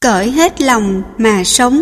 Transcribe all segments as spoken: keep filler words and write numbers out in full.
cởi hết lòng mà sống.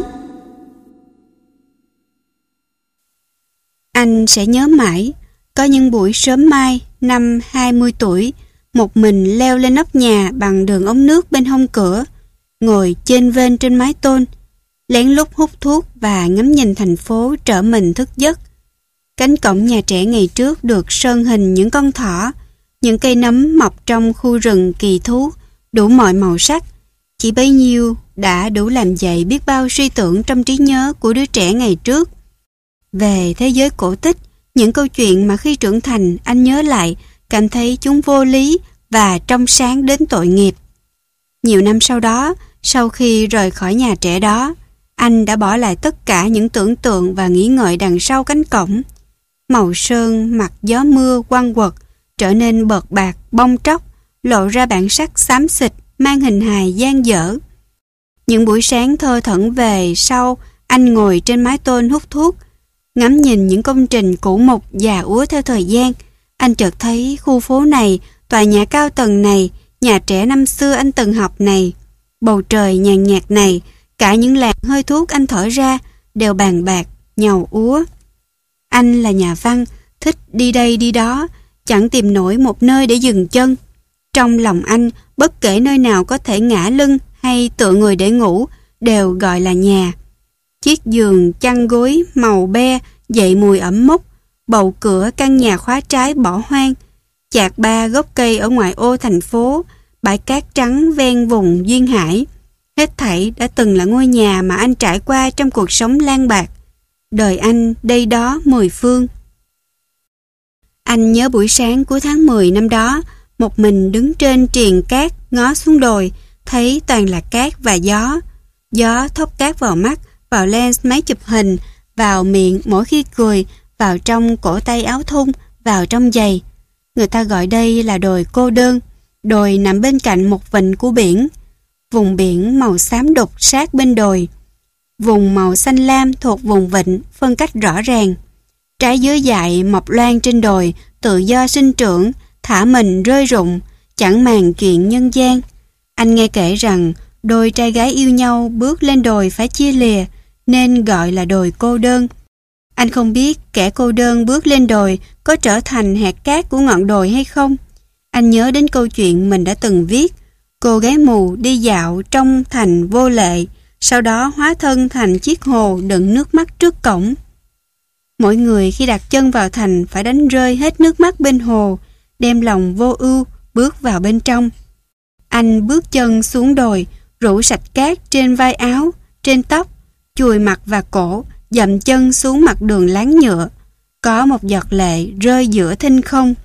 Anh sẽ nhớ mãi, có những buổi sớm mai năm hai mươi tuổi, một mình leo lên nóc nhà bằng đường ống nước bên hông cửa, ngồi chênh vênh trên mái tôn, lén lút hút thuốc và ngắm nhìn thành phố trở mình thức giấc. Cánh cổng nhà trẻ ngày trước được sơn hình những con thỏ, những cây nấm mọc trong khu rừng kỳ thú, đủ mọi màu sắc. Chỉ bấy nhiêu đã đủ làm dậy biết bao suy tưởng trong trí nhớ của đứa trẻ ngày trước. Về thế giới cổ tích, những câu chuyện mà khi trưởng thành anh nhớ lại, cảm thấy chúng vô lý và trong sáng đến tội nghiệp. Nhiều năm sau đó, sau khi rời khỏi nhà trẻ đó, anh đã bỏ lại tất cả những tưởng tượng và nghĩ ngợi đằng sau cánh cổng. Màu sơn mặt gió mưa quăng quật, trở nên bợt bạc, bong tróc, lộ ra bản sắc xám xịt, mang hình hài dang dở. Những buổi sáng thơ thẩn về sau, anh ngồi trên mái tôn hút thuốc, ngắm nhìn những công trình cũ mục già úa theo thời gian. Anh chợt thấy khu phố này, tòa nhà cao tầng này, nhà trẻ năm xưa anh từng học này, bầu trời nhàn nhạt này, cả những làn hơi thuốc anh thở ra đều bàn bạc, nhàu úa. Anh là nhà văn, thích đi đây đi đó, chẳng tìm nổi một nơi để dừng chân. Trong lòng anh, bất kể nơi nào có thể ngã lưng hay tựa người để ngủ, đều gọi là nhà. Chiếc giường chăn gối màu be dậy mùi ẩm mốc, bầu cửa căn nhà khóa trái bỏ hoang, chạc ba gốc cây ở ngoại ô thành phố, bãi cát trắng ven vùng duyên hải. Hết thảy đã từng là ngôi nhà mà anh trải qua trong cuộc sống lang bạc. Đời anh đây đó mười phương. Anh nhớ buổi sáng cuối tháng mười năm đó, một mình đứng trên triền cát ngó xuống đồi, thấy toàn là cát và gió. Gió thốc cát vào mắt, vào lens máy chụp hình, vào miệng mỗi khi cười, vào trong cổ tay áo thun, vào trong giày. Người ta gọi đây là đồi cô đơn. Đồi nằm bên cạnh một vịnh của biển. Vùng biển màu xám đục sát bên đồi. Vùng màu xanh lam thuộc vùng vịnh phân cách rõ ràng. Trái dứa dại mọc loan trên đồi, tự do sinh trưởng, thả mình rơi rụng, chẳng màng chuyện nhân gian. Anh nghe kể rằng đôi trai gái yêu nhau bước lên đồi phải chia lìa, nên gọi là đồi cô đơn. Anh không biết kẻ cô đơn bước lên đồi có trở thành hạt cát của ngọn đồi hay không. Anh nhớ đến câu chuyện mình đã từng viết. Cô gái mù đi dạo trong thành vô lệ, sau đó hóa thân thành chiếc hồ đựng nước mắt trước cổng. Mỗi người khi đặt chân vào thành phải đánh rơi hết nước mắt bên hồ, đem lòng vô ưu bước vào bên trong. Anh bước chân xuống đồi, rủ sạch cát trên vai áo, trên tóc, chùi mặt và cổ, dậm chân xuống mặt đường láng nhựa. Có một giọt lệ rơi giữa thinh không.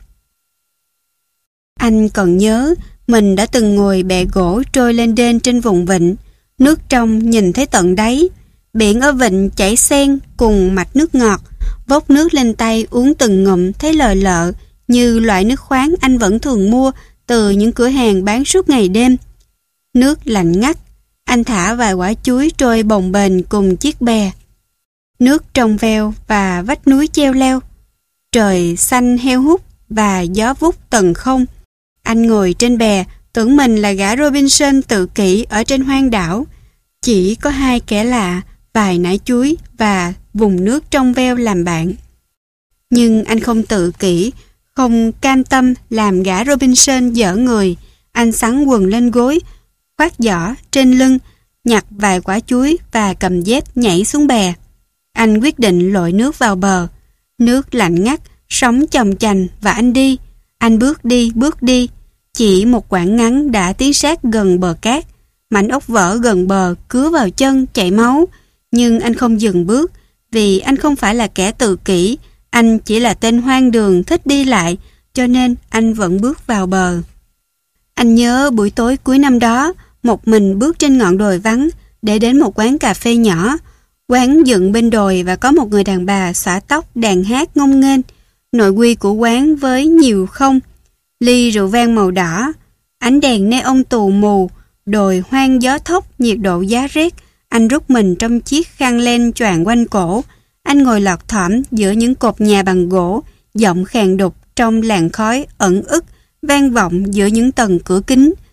Anh còn nhớ mình đã từng ngồi bẹ gỗ trôi lên đên trên vùng vịnh, nước trong nhìn thấy tận đáy. Biển ở vịnh chảy xen cùng mạch nước ngọt, vốc nước lên tay uống từng ngụm thấy lờ lợ như loại nước khoáng anh vẫn thường mua từ những cửa hàng bán suốt ngày đêm. Nước lạnh ngắt, anh thả vài quả chuối trôi bồng bềnh cùng chiếc bè. Nước trong veo và vách núi treo leo. Trời xanh heo hút và gió vút tầng không. Anh ngồi trên bè, tưởng mình là gã Robinson tự kỷ ở trên hoang đảo. Chỉ có hai kẻ lạ, vài nải chuối và vùng nước trong veo làm bạn. Nhưng anh không tự kỷ, không cam tâm làm gã Robinson dở người. Anh xắn quần lên gối, khoác giỏ trên lưng, nhặt vài quả chuối và cầm dép nhảy xuống bè. Anh quyết định lội nước vào bờ. Nước lạnh ngắt, sóng chồng chành và anh đi. Anh bước đi, bước đi. Chỉ một quãng ngắn đã tiến sát gần bờ cát. Mảnh ốc vỡ gần bờ cứa vào chân chảy máu. Nhưng anh không dừng bước, vì anh không phải là kẻ tự kỷ. Anh chỉ là tên hoang đường thích đi lại, cho nên anh vẫn bước vào bờ. Anh nhớ buổi tối cuối năm đó, một mình bước trên ngọn đồi vắng để đến một quán cà phê nhỏ. Quán dựng bên đồi và có một người đàn bà xõa tóc đàn hát ngông nghênh. Nội quy của quán với nhiều không, ly rượu vang màu đỏ, ánh đèn neon tù mù, đồi hoang gió thốc, nhiệt độ giá rét. Anh rút mình trong chiếc khăn len choàng quanh cổ. Anh ngồi lọt thỏm giữa những cột nhà bằng gỗ, giọng khàn đục trong làn khói ẩn ức vang vọng giữa những tầng cửa kính.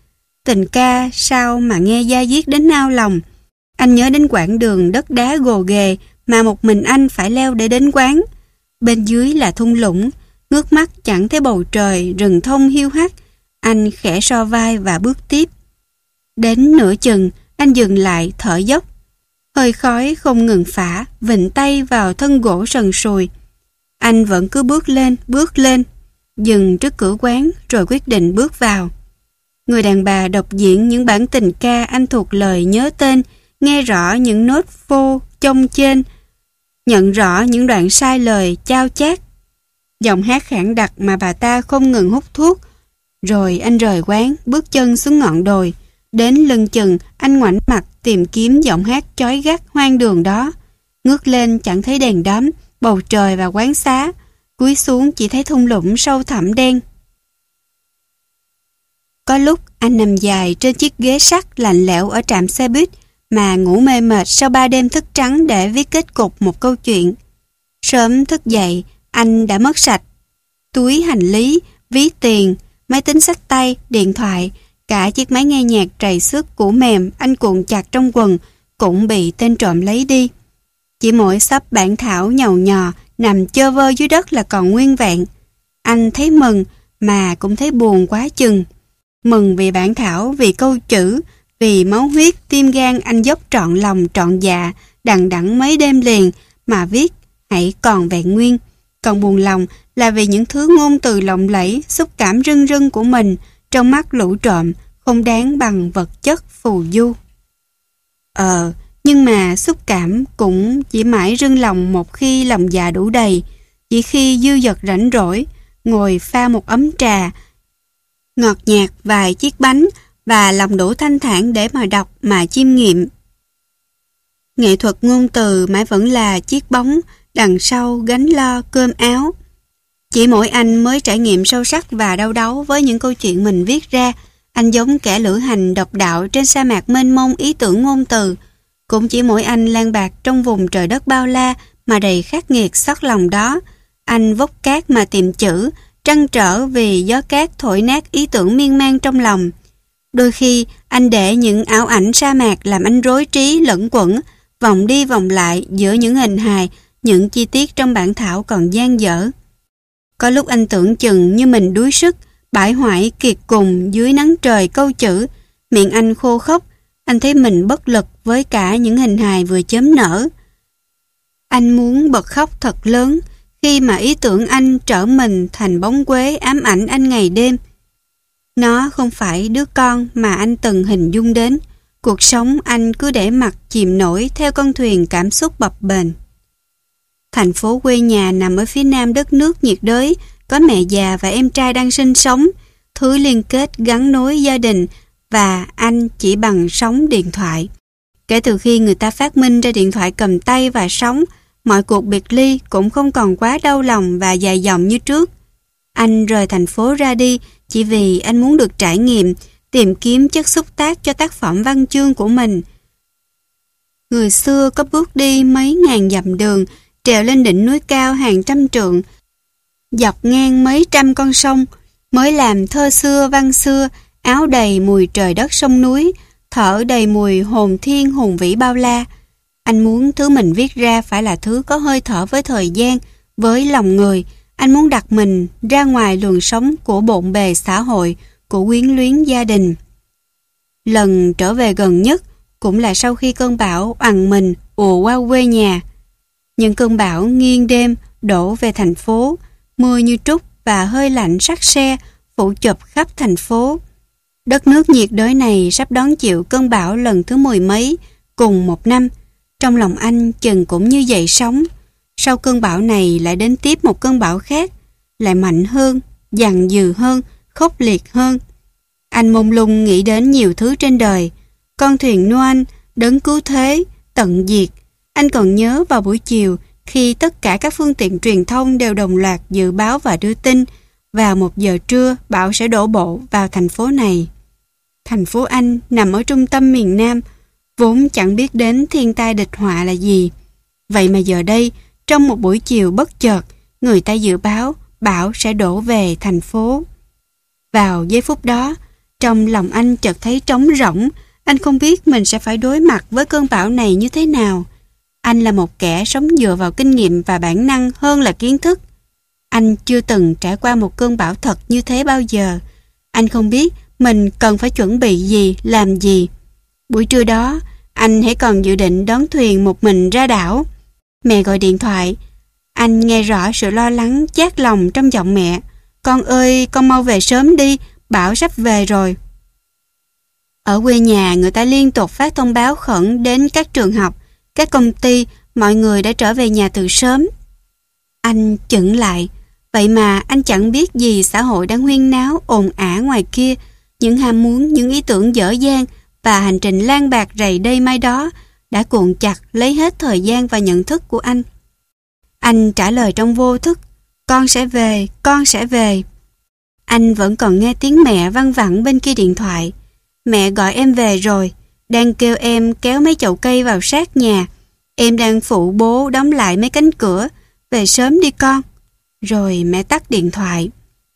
tình ca sao mà nghe da diết đến nao lòng. Anh nhớ đến quãng đường đất đá gồ ghề mà một mình anh phải leo để đến quán. Bên dưới là thung lũng, ngước mắt chẳng thấy bầu trời, rừng thông hiu hắt. Anh khẽ so vai và bước tiếp. Đến nửa chừng, anh dừng lại thở dốc. Hơi khói không ngừng phả, vịnh tay vào thân gỗ sần sùi. Anh vẫn cứ bước lên, bước lên, dừng trước cửa quán rồi quyết định bước vào. Người đàn bà đọc diễn những bản tình ca anh thuộc lời nhớ tên, nghe rõ những nốt phô chông trên, nhận rõ những đoạn sai lời chao chát. Giọng hát khản đặc mà bà ta không ngừng hút thuốc. Rồi anh rời quán, bước chân xuống ngọn đồi. Đến lưng chừng, anh ngoảnh mặt tìm kiếm giọng hát chói gắt hoang đường đó. Ngước lên chẳng thấy đèn đóm, bầu trời và quán xá. Cúi xuống chỉ thấy thung lũng sâu thẳm đen. Có lúc anh nằm dài trên chiếc ghế sắt lạnh lẽo ở trạm xe buýt mà ngủ mê mệt sau ba đêm thức trắng để viết kết cục một câu chuyện. Sớm thức dậy, anh đã mất sạch túi hành lý, ví tiền, máy tính xách tay, điện thoại, cả chiếc máy nghe nhạc trầy xước cũ mềm anh cuộn chặt trong quần cũng bị tên trộm lấy đi. Chỉ mỗi xấp bản thảo nhầu nhò nằm chơ vơ dưới đất là còn nguyên vẹn. Anh thấy mừng mà cũng thấy buồn quá chừng. Mừng vì bản thảo, vì câu chữ, vì máu huyết, tim gan anh dốc trọn lòng trọn dạ, đằng đẵng mấy đêm liền mà viết hãy còn vẹn nguyên. Còn buồn lòng là vì những thứ ngôn từ lộng lẫy, xúc cảm rưng rưng của mình trong mắt lũ trộm không đáng bằng vật chất phù du. Ờ, nhưng mà xúc cảm cũng chỉ mãi rưng lòng một khi lòng dạ đủ đầy, chỉ khi dư dật rảnh rỗi, ngồi pha một ấm trà, ngọt nhạt vài chiếc bánh và lòng đủ thanh thản để mà đọc mà chiêm nghiệm. Nghệ thuật ngôn từ mãi vẫn là chiếc bóng đằng sau gánh lo cơm áo. Chỉ mỗi anh mới trải nghiệm sâu sắc và đau đáu với những câu chuyện mình viết ra. Anh giống kẻ lữ hành độc đạo trên sa mạc mênh mông ý tưởng ngôn từ. Cũng chỉ mỗi anh lang bạc trong vùng trời đất bao la mà đầy khắc nghiệt xót lòng đó. Anh vốc cát mà tìm chữ, trăn trở vì gió cát thổi nát ý tưởng miên man trong lòng. Đôi khi anh để những ảo ảnh sa mạc làm anh rối trí lẫn quẩn, vòng đi vòng lại giữa những hình hài, những chi tiết trong bản thảo còn dang dở. Có lúc anh tưởng chừng như mình đuối sức, bãi hoại kiệt cùng dưới nắng trời câu chữ, miệng anh khô khốc, anh thấy mình bất lực với cả những hình hài vừa chớm nở. Anh muốn bật khóc thật lớn khi mà ý tưởng anh trở mình thành bóng quế ám ảnh anh ngày đêm. Nó không phải đứa con mà anh từng hình dung đến. Cuộc sống anh cứ để mặc chìm nổi theo con thuyền cảm xúc bập bềnh. Thành phố quê nhà nằm ở phía nam đất nước nhiệt đới, có mẹ già và em trai đang sinh sống, thứ liên kết gắn nối gia đình và anh chỉ bằng sóng điện thoại. Kể từ khi người ta phát minh ra điện thoại cầm tay và sóng, mọi cuộc biệt ly cũng không còn quá đau lòng và dài dòng như trước. Anh rời thành phố ra đi chỉ vì anh muốn được trải nghiệm, tìm kiếm chất xúc tác cho tác phẩm văn chương của mình. Người xưa có bước đi mấy ngàn dặm đường, trèo lên đỉnh núi cao hàng trăm trượng, dọc ngang mấy trăm con sông, mới làm thơ xưa văn xưa, áo đầy mùi trời đất sông núi, thở đầy mùi hồn thiên hùng vĩ bao la. Anh muốn thứ mình viết ra phải là thứ có hơi thở với thời gian, với lòng người. Anh muốn đặt mình ra ngoài luồng sống của bộn bề xã hội, của quyến luyến gia đình. Lần trở về gần nhất cũng là sau khi cơn bão oằn mình ùa qua quê nhà. Những cơn bão nghiêng đêm đổ về thành phố, mưa như trút và hơi lạnh sắc se phủ chụp khắp thành phố. Đất nước nhiệt đới này sắp đón chịu cơn bão lần thứ mười mấy cùng một năm. Trong lòng anh chừng cũng như dậy sóng. Sau cơn bão này lại đến tiếp một cơn bão khác, lại mạnh hơn, dằn dừ hơn, khốc liệt hơn. Anh mông lung nghĩ đến nhiều thứ trên đời. Con thuyền Noah, đấng cứu thế, tận diệt. Anh còn nhớ vào buổi chiều khi tất cả các phương tiện truyền thông đều đồng loạt dự báo và đưa tin vào một giờ trưa bão sẽ đổ bộ vào thành phố này. Thành phố anh nằm ở trung tâm miền Nam, vốn chẳng biết đến thiên tai địch họa là gì. Vậy mà giờ đây, trong một buổi chiều bất chợt, người ta dự báo bão sẽ đổ về thành phố. Vào giây phút đó, Trong lòng anh chợt thấy trống rỗng, anh không biết mình sẽ phải đối mặt với cơn bão này như thế nào. Anh là một kẻ sống dựa vào kinh nghiệm và bản năng hơn là kiến thức. Anh chưa từng trải qua một cơn bão thật như thế bao giờ. Anh không biết mình cần phải chuẩn bị gì, làm gì. Buổi trưa đó, anh hãy còn dự định đón thuyền một mình ra đảo. Mẹ gọi điện thoại. Anh nghe rõ sự lo lắng chát lòng trong giọng mẹ. Con ơi, con mau về sớm đi, bão sắp về rồi. Ở quê nhà, người ta liên tục phát thông báo khẩn đến các trường học, các công ty, mọi người đã trở về nhà từ sớm. Anh chững lại. Vậy mà anh chẳng biết gì xã hội đang huyên náo, ồn ả ngoài kia. Những ham muốn, những ý tưởng dở dang và hành trình lang bạc rày đây mai đó đã cuộn chặt lấy hết thời gian và nhận thức của anh. Anh trả lời trong vô thức. Con sẽ về, con sẽ về. Anh vẫn còn nghe tiếng mẹ văng vẳng bên kia điện thoại. Mẹ gọi em về rồi, đang kêu em kéo mấy chậu cây vào sát nhà. Em đang phụ bố đóng lại mấy cánh cửa. Về sớm đi con. Rồi mẹ tắt điện thoại.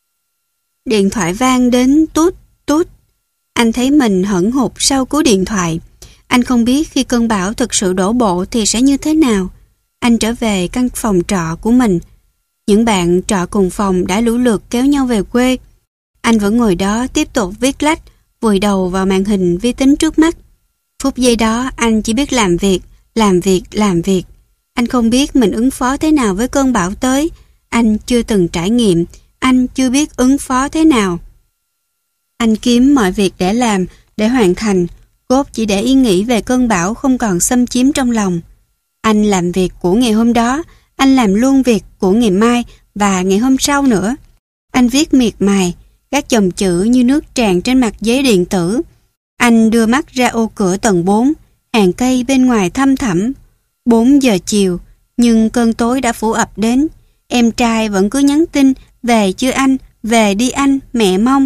Điện thoại vang đến tút tút. Anh thấy mình hẫng hụt sau cú điện thoại. Anh không biết khi cơn bão thực sự đổ bộ thì sẽ như thế nào. Anh trở về căn phòng trọ của mình. Những bạn trọ cùng phòng đã lũ lượt kéo nhau về quê. Anh vẫn ngồi đó tiếp tục viết lách, vùi đầu vào màn hình vi tính trước mắt. Phút giây đó anh chỉ biết làm việc, làm việc, làm việc. Anh không biết mình ứng phó thế nào với cơn bão tới. Anh chưa từng trải nghiệm, anh chưa biết ứng phó thế nào. Anh kiếm mọi việc để làm, để hoàn thành, cốt chỉ để ý nghĩ về cơn bão không còn xâm chiếm trong lòng. Anh làm việc của ngày hôm đó, anh làm luôn việc của ngày mai và ngày hôm sau nữa. Anh viết miệt mài, các dòng chữ như nước tràn trên mặt giấy điện tử. Anh đưa mắt ra ô cửa tầng bốn, hàng cây bên ngoài thăm thẳm. bốn giờ chiều, nhưng cơn tối đã phủ ập đến. Em trai vẫn cứ nhắn tin, về chưa anh, về đi anh, mẹ mong.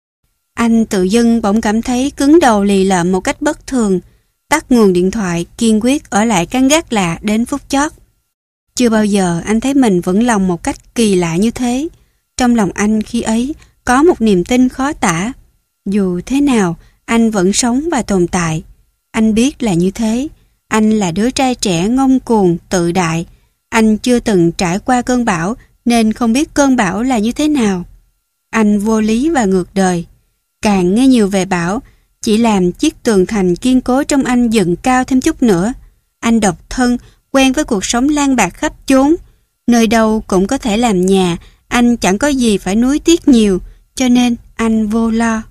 Anh tự dưng bỗng cảm thấy cứng đầu lì lợm một cách bất thường. Tắt nguồn điện thoại, kiên quyết ở lại căn gác lạ đến phút chót. Chưa bao giờ anh thấy mình vững lòng một cách kỳ lạ như thế. Trong lòng anh khi ấy có một niềm tin khó tả. Dù thế nào, anh vẫn sống và tồn tại. Anh biết là như thế. Anh là đứa trai trẻ ngông cuồng, tự đại. Anh chưa từng trải qua cơn bão nên không biết cơn bão là như thế nào. Anh vô lý và ngược đời. Càng nghe nhiều về bão, chỉ làm chiếc tường thành kiên cố trong anh dựng cao thêm chút nữa. Anh độc thân, quen với cuộc sống lang bạc khắp chốn. Nơi đâu cũng có thể làm nhà, anh chẳng có gì phải nuối tiếc nhiều, cho nên anh vô lo.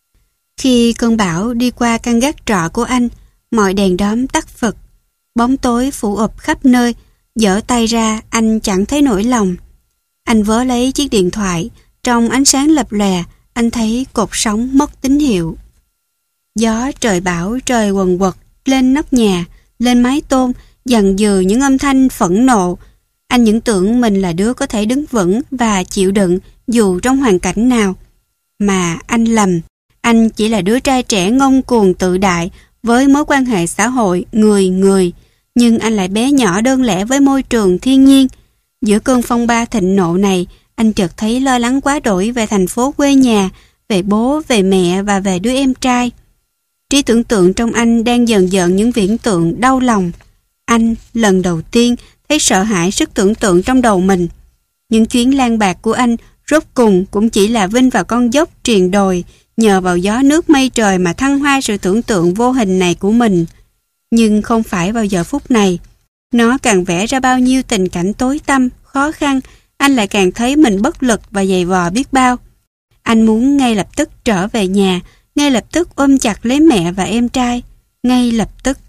Khi cơn bão đi qua căn gác trọ của anh, mọi đèn đóm tắt phật, bóng tối phủ ụp khắp nơi. Giở tay ra, anh chẳng thấy nổi lòng. Anh vớ lấy chiếc điện thoại, trong ánh sáng lập lòe, anh thấy cột sóng mất tín hiệu. Gió trời bão trời quần quật lên nóc nhà, lên mái tôn, dằn dừ những âm thanh phẫn nộ. Anh những tưởng mình là đứa có thể đứng vững và chịu đựng dù trong hoàn cảnh nào. Mà anh lầm, anh chỉ là đứa trai trẻ ngông cuồng tự đại với mối quan hệ xã hội người người. Nhưng anh lại bé nhỏ đơn lẻ với môi trường thiên nhiên. Giữa cơn phong ba thịnh nộ này, anh chợt thấy lo lắng quá đổi về thành phố quê nhà, về bố, về mẹ và về đứa em trai. Trí tưởng tượng trong anh đang dần dần những viễn tượng đau lòng. Anh lần đầu tiên thấy sợ hãi sức tưởng tượng trong đầu mình. Những chuyến lang bạc của anh rốt cùng cũng chỉ là vinh vào con dốc triền đồi, nhờ vào gió nước mây trời mà thăng hoa sự tưởng tượng vô hình này của mình. Nhưng không phải vào giờ phút này. Nó càng vẽ ra bao nhiêu tình cảnh tối tăm, khó khăn, anh lại càng thấy mình bất lực và dày vò biết bao. Anh muốn ngay lập tức trở về nhà, ngay lập tức ôm chặt lấy mẹ và em trai, ngay lập tức.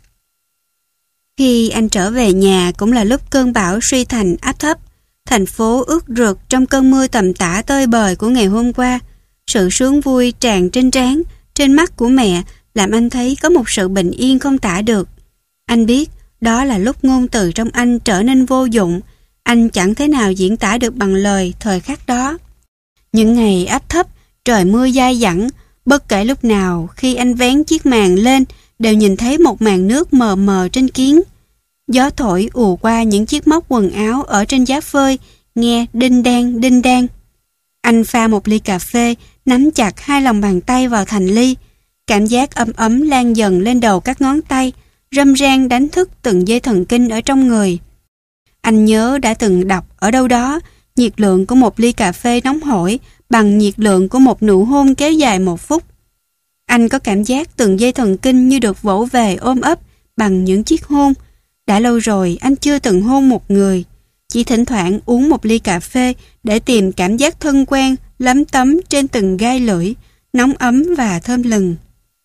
Khi anh trở về nhà cũng là lúc cơn bão suy thành áp thấp. Thành phố ướt rượt trong cơn mưa tầm tã tơi bời của ngày hôm qua. Sự sướng vui tràn trên trán, trên mắt của mẹ làm anh thấy có một sự bình yên không tả được. Anh biết đó là lúc ngôn từ trong anh trở nên vô dụng. Anh chẳng thể nào diễn tả được bằng lời thời khắc đó. Những ngày áp thấp, trời mưa dai dẳng, bất kể lúc nào khi anh vén chiếc màn lên đều nhìn thấy một màn nước mờ mờ trên kiếng. Gió thổi ùa qua những chiếc móc quần áo ở trên giá phơi, nghe đinh đan đinh đan. Anh pha một ly cà phê, nắm chặt hai lòng bàn tay vào thành ly. Cảm giác ấm ấm lan dần lên đầu các ngón tay, râm ran đánh thức từng dây thần kinh ở trong người. Anh nhớ đã từng đọc ở đâu đó, nhiệt lượng của một ly cà phê nóng hổi bằng nhiệt lượng của một nụ hôn kéo dài một phút. Anh có cảm giác từng dây thần kinh như được vỗ về ôm ấp bằng những chiếc hôn. Đã lâu rồi anh chưa từng hôn một người, chỉ thỉnh thoảng uống một ly cà phê để tìm cảm giác thân quen lấm tấm trên từng gai lưỡi, nóng ấm và thơm lừng.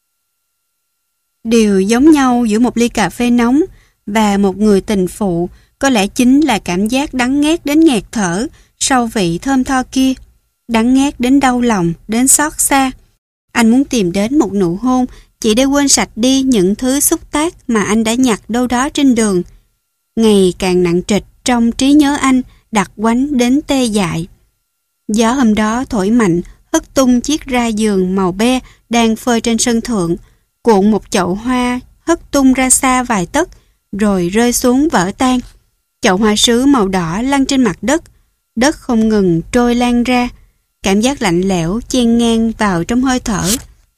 Điều giống nhau giữa một ly cà phê nóng và một người tình phụ có lẽ chính là cảm giác đắng nghét đến nghẹt thở sau vị thơm tho kia, đắng nghét đến đau lòng, đến xót xa. Anh muốn tìm đến một nụ hôn chỉ để quên sạch đi những thứ xúc tác mà anh đã nhặt đâu đó trên đường. Ngày càng nặng trịch trong trí nhớ anh, đặc quánh đến tê dại. Gió hôm đó thổi mạnh, hất tung chiếc ra giường màu be đang phơi trên sân thượng, cuộn một chậu hoa hất tung ra xa vài tấc, rồi rơi xuống vỡ tan. Chậu hoa sứ màu đỏ lăn trên mặt đất, đất không ngừng trôi lan ra, cảm giác lạnh lẽo chen ngang vào trong hơi thở.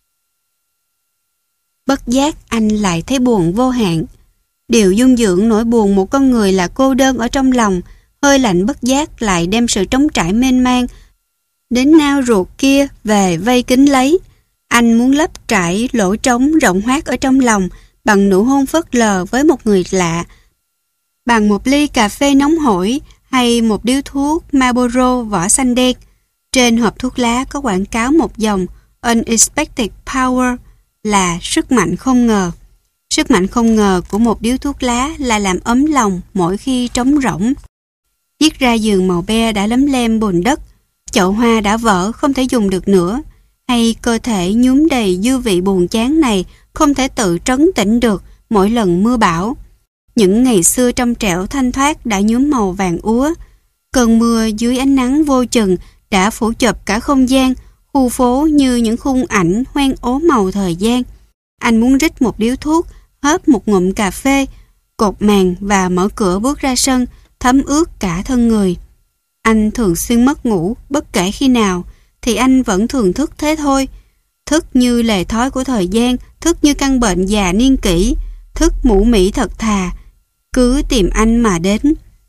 Bất giác anh lại thấy buồn vô hạn. Điều dung dưỡng nỗi buồn một con người là cô đơn ở trong lòng, hơi lạnh bất giác lại đem sự trống trải mênh mang đến nao ruột kia về vây kín lấy. Anh muốn lấp trải lỗ trống rộng hoác ở trong lòng bằng nụ hôn phớt lờ với một người lạ, bằng một ly cà phê nóng hổi hay một điếu thuốc Marlboro vỏ xanh đen. Trên hộp thuốc lá có quảng cáo một dòng Unexpected Power là sức mạnh không ngờ. Sức mạnh không ngờ của một điếu thuốc lá là làm ấm lòng mỗi khi trống rỗng. Chiếc ra giường màu be đã lấm lem bùn đất, chậu hoa đã vỡ không thể dùng được nữa, hay cơ thể nhúm đầy dư vị buồn chán này không thể tự trấn tĩnh được mỗi lần mưa bão. Những ngày xưa trong trẻo thanh thoát đã nhuốm màu vàng úa. Cơn mưa dưới ánh nắng vô chừng đã phủ chụp cả không gian, khu phố như những khung ảnh hoen ố màu thời gian. Anh muốn rít một điếu thuốc, hớp một ngụm cà phê, cột màn và mở cửa bước ra sân, thấm ướt cả thân người. Anh thường xuyên mất ngủ, bất kể khi nào, thì anh vẫn thường thức thế thôi. Thức như lề thói của thời gian, thức như căn bệnh già niên kỷ, thức mũ mị thật thà, cứ tìm anh mà đến.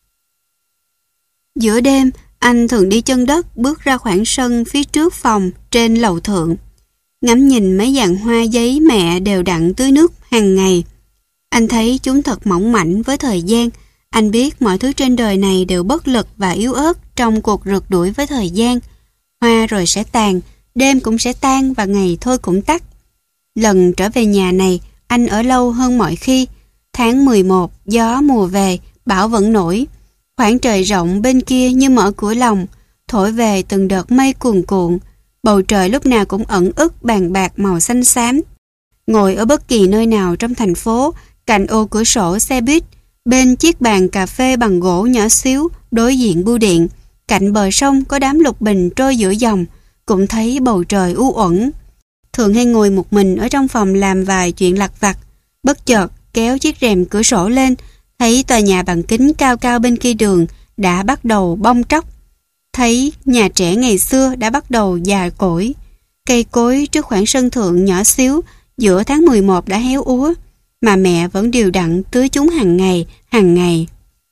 Giữa đêm, anh thường đi chân đất bước ra khoảng sân phía trước phòng trên lầu thượng, ngắm nhìn mấy dàn hoa giấy mẹ đều đặn tưới nước hàng ngày. Anh thấy chúng thật mỏng mảnh với thời gian. Anh biết mọi thứ trên đời này đều bất lực và yếu ớt trong cuộc rượt đuổi với thời gian. Hoa rồi sẽ tàn, đêm cũng sẽ tan và ngày thôi cũng tắt. Lần trở về nhà này, anh ở lâu hơn mọi khi. Tháng mười một, gió mùa về, bão vẫn nổi. Khoảng trời rộng bên kia như mở cửa lòng, thổi về từng đợt mây cuồn cuộn. Bầu trời lúc nào cũng ẩn ức bàn bạc màu xanh xám. Ngồi ở bất kỳ nơi nào trong thành phố, cạnh ô cửa sổ xe buýt, bên chiếc bàn cà phê bằng gỗ nhỏ xíu đối diện bưu điện, cạnh bờ sông có đám lục bình trôi giữa dòng, cũng thấy bầu trời u uẩn. Thường hay ngồi một mình ở trong phòng làm vài chuyện lặt vặt, bất chợt kéo chiếc rèm cửa sổ lên, thấy tòa nhà bằng kính cao cao bên kia đường đã bắt đầu bong tróc. Thấy nhà trẻ ngày xưa đã bắt đầu già cỗi. Cây cối trước khoảng sân thượng nhỏ xíu giữa tháng mười một đã héo úa, mà mẹ vẫn đều đặn tưới chúng hàng ngày, hàng ngày.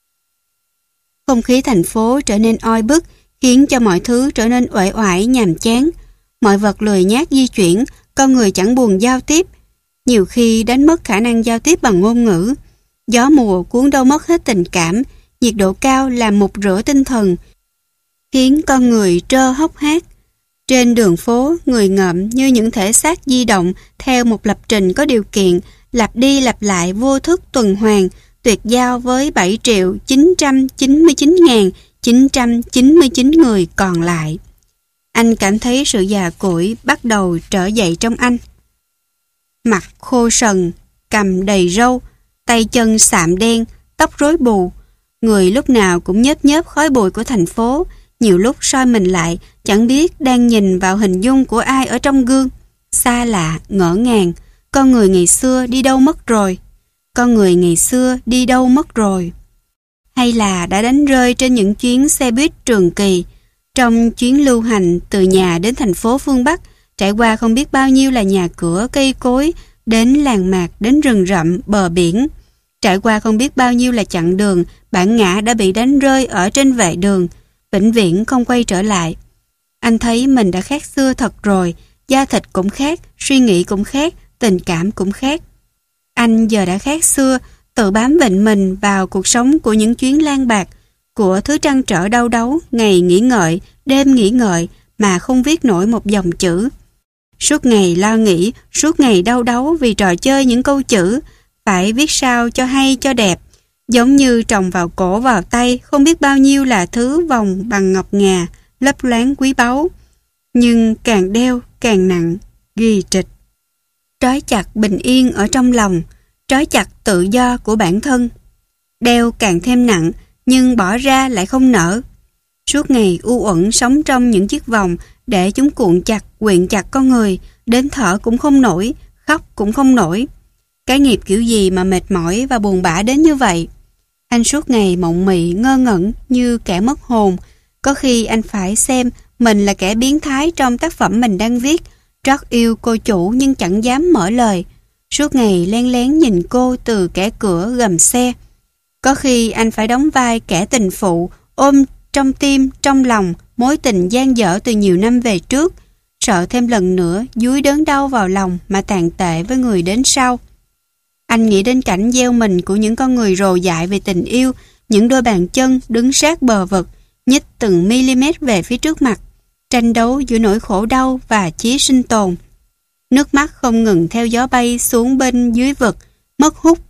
Không khí thành phố trở nên oi bức, khiến cho mọi thứ trở nên uể oải nhàm chán. Mọi vật lười nhác di chuyển, con người chẳng buồn giao tiếp, nhiều khi đánh mất khả năng giao tiếp bằng ngôn ngữ. Gió mùa cuốn đâu mất hết tình cảm, nhiệt độ cao làm mục rửa tinh thần, khiến con người trơ hốc hác. Trên đường phố, người ngợm như những thể xác di động theo một lập trình có điều kiện, lặp đi lặp lại vô thức tuần hoàn, tuyệt giao với bảy triệu chín trăm chín mươi chín nghìn chín trăm chín mươi chín người còn lại. Anh cảm thấy sự già cỗi bắt đầu trở dậy trong anh. Mặt khô sần, cằm đầy râu, tay chân sạm đen, tóc rối bù. Người lúc nào cũng nhớp nhớp khói bụi của thành phố, nhiều lúc soi mình lại, chẳng biết đang nhìn vào hình dung của ai ở trong gương. Xa lạ, ngỡ ngàng, con người ngày xưa đi đâu mất rồi? Con người ngày xưa đi đâu mất rồi? Hay là đã đánh rơi trên những chuyến xe buýt Trường Kỳ? Trong chuyến lưu hành từ nhà đến thành phố phương Bắc, trải qua không biết bao nhiêu là nhà cửa, cây cối, đến làng mạc, đến rừng rậm, bờ biển. Trải qua không biết bao nhiêu là chặng đường, bản ngã đã bị đánh rơi ở trên vệ đường, vĩnh viễn không quay trở lại. Anh thấy mình đã khác xưa thật rồi, da thịt cũng khác, suy nghĩ cũng khác, tình cảm cũng khác. Anh giờ đã khác xưa, tự bám vịnh mình vào cuộc sống của những chuyến lang bạc, của thứ trăn trở đau đáu, ngày nghỉ ngợi, đêm nghỉ ngợi mà không viết nổi một dòng chữ. Suốt ngày lo nghĩ, suốt ngày đau đáu vì trò chơi những câu chữ, phải viết sao cho hay cho đẹp, giống như trồng vào cổ vào tay không biết bao nhiêu là thứ vòng bằng ngọc ngà, lấp loáng quý báu. Nhưng càng đeo càng nặng, ghi trịch. Trói chặt bình yên ở trong lòng, trói chặt tự do của bản thân. Đeo càng thêm nặng, nhưng bỏ ra lại không nở. Suốt ngày u uẩn sống trong những chiếc vòng để chúng cuộn chặt, quyện chặt con người, đến thở cũng không nổi, khóc cũng không nổi. Cái nghiệp kiểu gì mà mệt mỏi và buồn bã đến như vậy? Anh suốt ngày mộng mị, ngơ ngẩn như kẻ mất hồn. Có khi anh phải xem mình là kẻ biến thái trong tác phẩm mình đang viết, trót yêu cô chủ nhưng chẳng dám mở lời. Suốt ngày len lén nhìn cô từ kẻ cửa gầm xe. Có khi anh phải đóng vai kẻ tình phụ, ôm trong tim, trong lòng mối tình dang dở từ nhiều năm về trước, sợ thêm lần nữa dúi đớn đau vào lòng mà tàn tệ với người đến sau. Anh nghĩ đến cảnh gieo mình của những con người rồ dại về tình yêu, những đôi bàn chân đứng sát bờ vực, nhích từng mm về phía trước mặt, tranh đấu giữa nỗi khổ đau và chí sinh tồn. Nước mắt không ngừng theo gió bay xuống bên dưới vực, mất hút.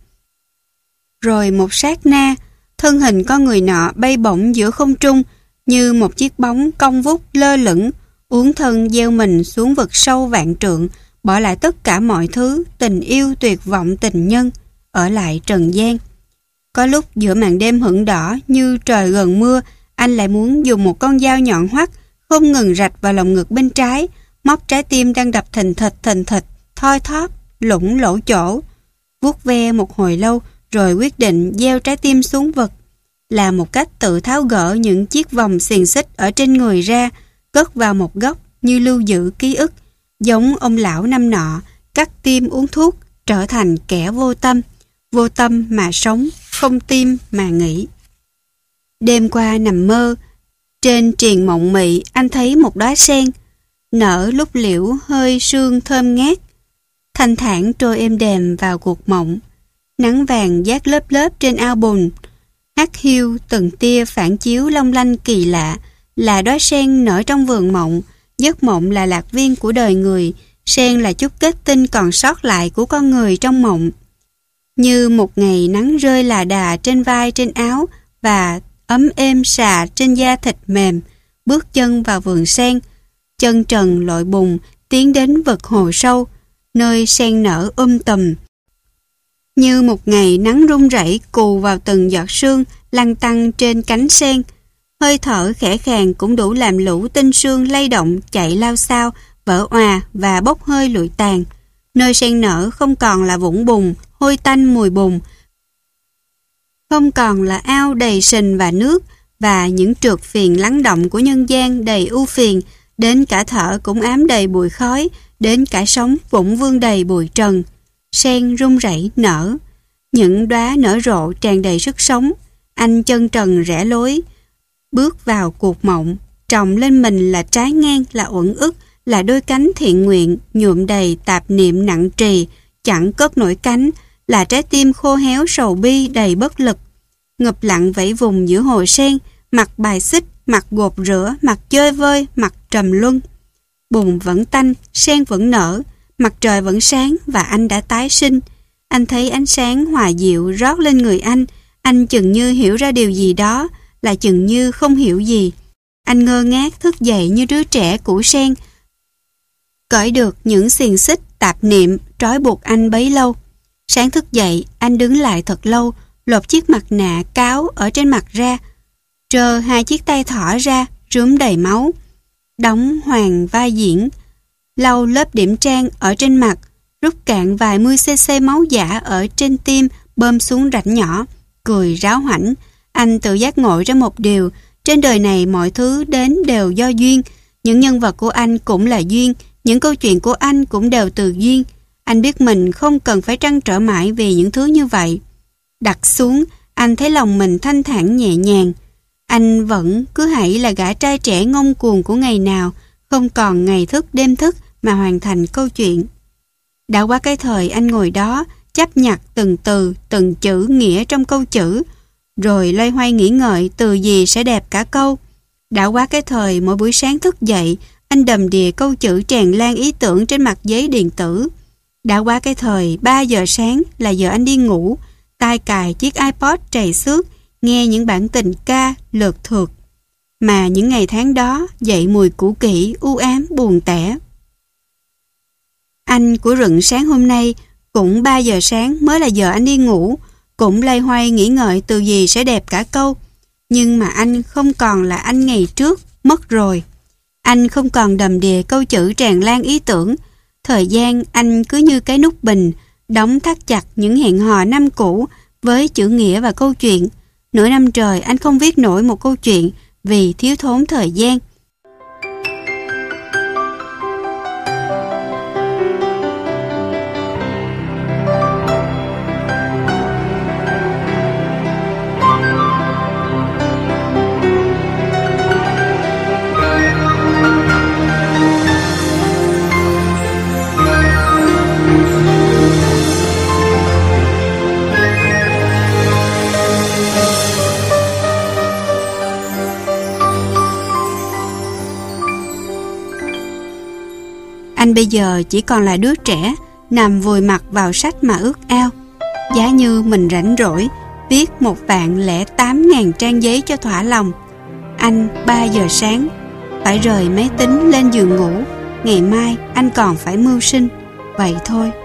Rồi một sát na, thân hình con người nọ bay bổng giữa không trung như một chiếc bóng cong vút lơ lửng, uốn thân gieo mình xuống vực sâu vạn trượng, bỏ lại tất cả mọi thứ, tình yêu tuyệt vọng tình nhân, ở lại trần gian. Có lúc giữa màn đêm hửng đỏ như trời gần mưa, anh lại muốn dùng một con dao nhọn hoắt không ngừng rạch vào lồng ngực bên trái, móc trái tim đang đập thình thịch thình thịch, thoi thóp, lủng lỗ chỗ. Vuốt ve một hồi lâu rồi quyết định gieo trái tim xuống vực, là một cách tự tháo gỡ những chiếc vòng xiềng xích ở trên người ra, cất vào một góc như lưu giữ ký ức, giống ông lão năm nọ, cắt tim uống thuốc, trở thành kẻ vô tâm, vô tâm mà sống, không tim mà nghĩ. Đêm qua nằm mơ, trên triền mộng mị anh thấy một đóa sen, nở lúc liễu hơi sương thơm ngát, thanh thản trôi êm đềm vào cuộc mộng. Nắng vàng dát lớp lớp trên ao bùn, hắt hiu từng tia phản chiếu long lanh kỳ lạ, là đóa sen nở trong vườn mộng. Giấc mộng là lạc viên của đời người, sen là chút kết tinh còn sót lại của con người trong mộng. Như một ngày nắng rơi là đà trên vai trên áo và ấm êm xà trên da thịt mềm, bước chân vào vườn sen, chân trần lội bùn tiến đến vực hồ sâu, nơi sen nở um tùm. Như một ngày nắng rung rẩy cù vào từng giọt sương lăn tăn trên cánh sen, hơi thở khẽ khàng cũng đủ làm lũ tinh sương lay động chạy lao xao, vỡ òa và bốc hơi lụi tàn. Nơi sen nở không còn là vũng bùn, hôi tanh mùi bùn, không còn là ao đầy sình và nước và những trượt phiền lắng động của nhân gian đầy ưu phiền, đến cả thở cũng ám đầy bụi khói, đến cả sống cũng vương đầy bụi trần. Sen rung rẩy nở, những đóa nở rộ tràn đầy sức sống. Anh chân trần rẽ lối, bước vào cuộc mộng, trồng lên mình là trái ngang, là uẩn ức, là đôi cánh thiện nguyện, nhuộm đầy tạp niệm nặng trì, chẳng cất nổi cánh, là trái tim khô héo sầu bi đầy bất lực. Ngập lặng vẫy vùng giữa hồ sen, mặt bài xích, mặt gột rửa, mặt chơi vơi, mặt trầm luân. Bùn vẫn tanh, sen vẫn nở, mặt trời vẫn sáng và anh đã tái sinh. Anh thấy ánh sáng hòa dịu rót lên người anh, anh chừng như hiểu ra điều gì đó, là chừng như không hiểu gì. Anh ngơ ngác thức dậy như đứa trẻ củ sen, cởi được những xiềng xích tạp niệm trói buộc anh bấy lâu. Sáng thức dậy, anh đứng lại thật lâu, lột chiếc mặt nạ cáo ở trên mặt ra, trơ hai chiếc tay thỏ ra, rướm đầy máu. Đóng hoàng vai diễn, lau lớp điểm trang ở trên mặt, rút cạn vài mươi cc máu giả ở trên tim bơm xuống rãnh nhỏ, cười ráo hoảnh. Anh tự giác ngộ ra một điều, Trên đời này mọi thứ đến đều do duyên. Những nhân vật của anh cũng là duyên. Những câu chuyện của anh cũng đều từ duyên. Anh biết mình không cần phải trăn trở mãi vì những thứ như vậy. Đặt xuống, anh thấy lòng mình thanh thản nhẹ nhàng. Anh vẫn cứ hãy là gã trai trẻ ngông cuồng của ngày nào, không còn ngày thức đêm thức mà hoàn thành câu chuyện. Đã qua cái thời anh ngồi đó, chấp nhặt từng từ, từng chữ nghĩa trong câu chữ, rồi loay hoay nghĩ ngợi từ gì sẽ đẹp cả câu. Đã qua cái thời mỗi buổi sáng thức dậy, anh đầm đìa câu chữ tràn lan ý tưởng trên mặt giấy điện tử. Đã qua cái thời ba giờ sáng là giờ anh đi ngủ, tai cài chiếc iPod trầy xước, nghe những bản tình ca lượt thượt. Mà những ngày tháng đó dậy mùi cũ kỹ, u ám, buồn tẻ. Anh của rựng sáng hôm nay cũng ba giờ sáng mới là giờ anh đi ngủ, cũng loay hoay nghĩ ngợi từ gì sẽ đẹp cả câu. Nhưng mà anh không còn là anh ngày trước, mất rồi. Anh không còn đầm đìa câu chữ tràn lan ý tưởng. Thời gian anh cứ như cái nút bình, đóng thắt chặt những hẹn hò năm cũ với chữ nghĩa và câu chuyện. Nửa năm trời anh không viết nổi một câu chuyện vì thiếu thốn thời gian. Anh bây giờ chỉ còn là đứa trẻ, nằm vùi mặt vào sách mà ước ao. Giá như mình rảnh rỗi, viết một vạn lẻ tám ngàn trang giấy cho thỏa lòng. Anh ba giờ sáng, phải rời máy tính lên giường ngủ. Ngày mai anh còn phải mưu sinh. Vậy thôi.